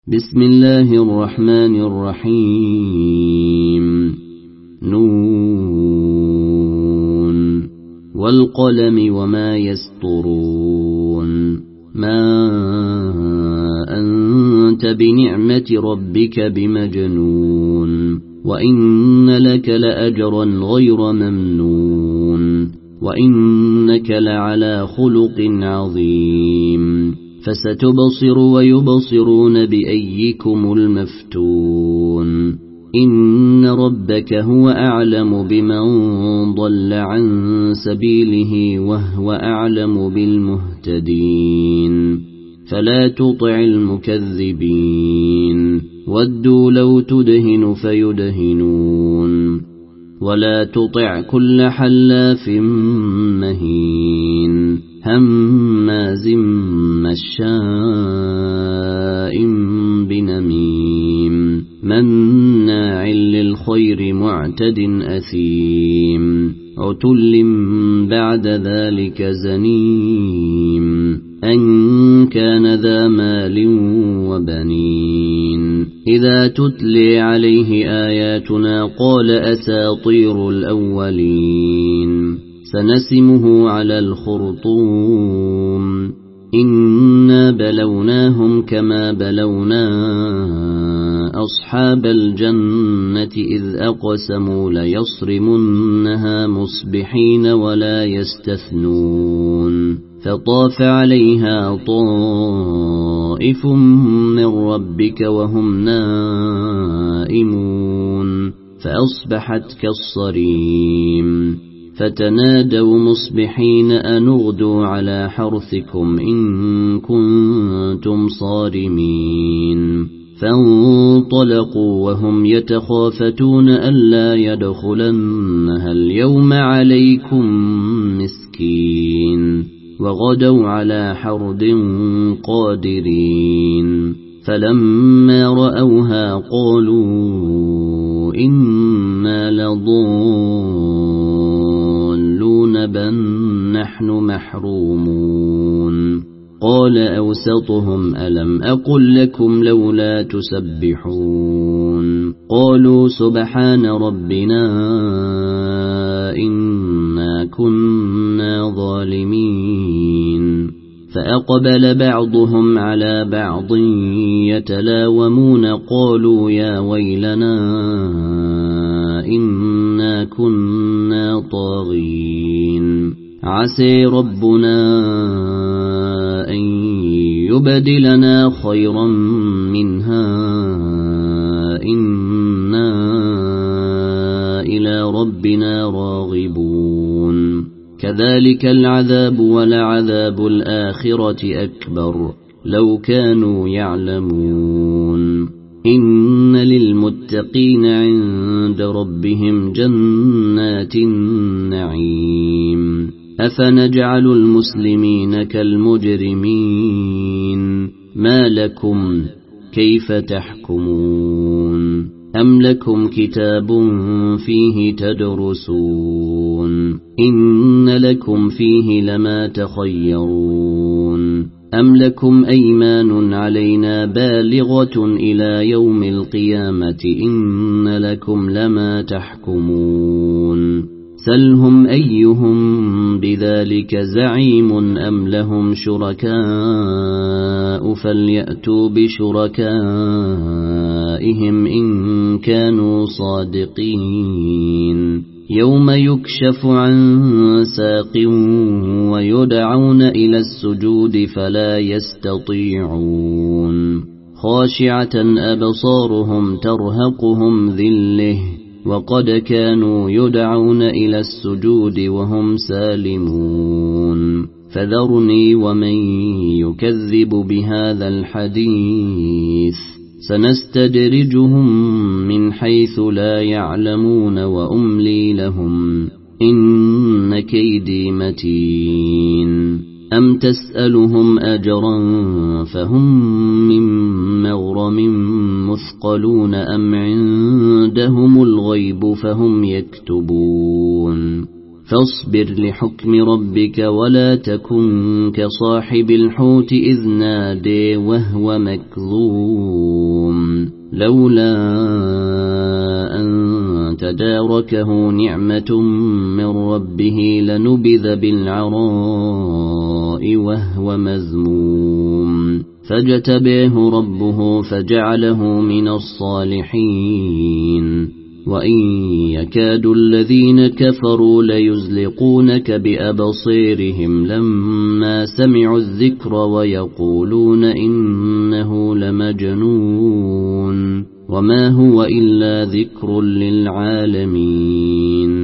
بسم الله الرحمن الرحيم نون والقلم وما يسطرون ما أنت بنعمة ربك بمجنون وإن لك لأجرا غير ممنون وإنك لعلى خلق عظيم فستبصر ويبصرون بأيكم المفتون إن ربك هو أعلم بمن ضل عن سبيله وهو أعلم بالمهتدين فلا تطع المكذبين ودوا لو تدهن فيدهنون ولا تطع كل حلاف مهين هماز مشاء بنميم مناع للخير معتد أثيم عتل بعد ذلك زنيم أن كان ذا مال وبنين إذا تتلي عليه آياتنا قال أساطير الأولين سنسمه على الخرطوم إنا بلوناهم كما بلونا أصحاب الجنة إذ أقسموا ليصرمنها مصبحين ولا يستثنون فطاف عليها طائف من ربك وهم نائمون فأصبحت كالصريم فتنادوا مصبحين أن اغدوا على حرثكم إن كنتم صارمين فانطلقوا وهم يتخافتون ألا يدخلنها اليوم عليكم مسكين وغدوا على حرد قادرين فلما رأوها قالوا إنا لضالون بل نحن محرومون قال أوسطهم ألم أقل لكم لولا تسبحون قالوا سبحان ربنا إنا كنا ظالمين فأقبل بعضهم على بعض يتلاومون قالوا يا ويلنا إنا كنا طاغين عسى ربنا أن يبدلنا خيرا منها إنا إلى ربنا راغبون كذلك العذاب ولعذاب الآخرة أكبر لو كانوا يعلمون إن للمتقين عند ربهم جنات النعيم أفنجعل المسلمين كالمجرمين ما لكم كيف تحكمون أم لكم كتاب فيه تدرسون إن لكم فيه لما تخيرون أم لكم أيمان علينا بالغة إلى يوم القيامة إن لكم لما تحكمون سلهم أيهم بذلك زعيم أم لهم شركاء فليأتوا بشركائهم إن كانوا صادقين يوم يكشف عن ساق ويدعون إلى السجود فلا يستطيعون خاشعة أبصارهم ترهقهم ذله وقد كانوا يدعون إلى السجود وهم سالمون فذرني ومن يكذب بهذا الحديث سنستدرجهم من حيث لا يعلمون وأملي لهم إن كيدي متين أم تسألهم أجرا فهم من مغرم مثقلون أم عندهم الغيب فهم يكتبون فاصبر لحكم ربك ولا تكن كصاحب الحوت إذ نادي وهو مكظوم لولا أن تداركه نعمة من ربه لنبذ بالعراء وهو مذموم فاجتباه ربه فجعله من الصالحين وإن يكاد الذين كفروا ليزلقونك بأبصيرهم لما سمعوا الذكر ويقولون إنه لمجنون وما هو إلا ذكر للعالمين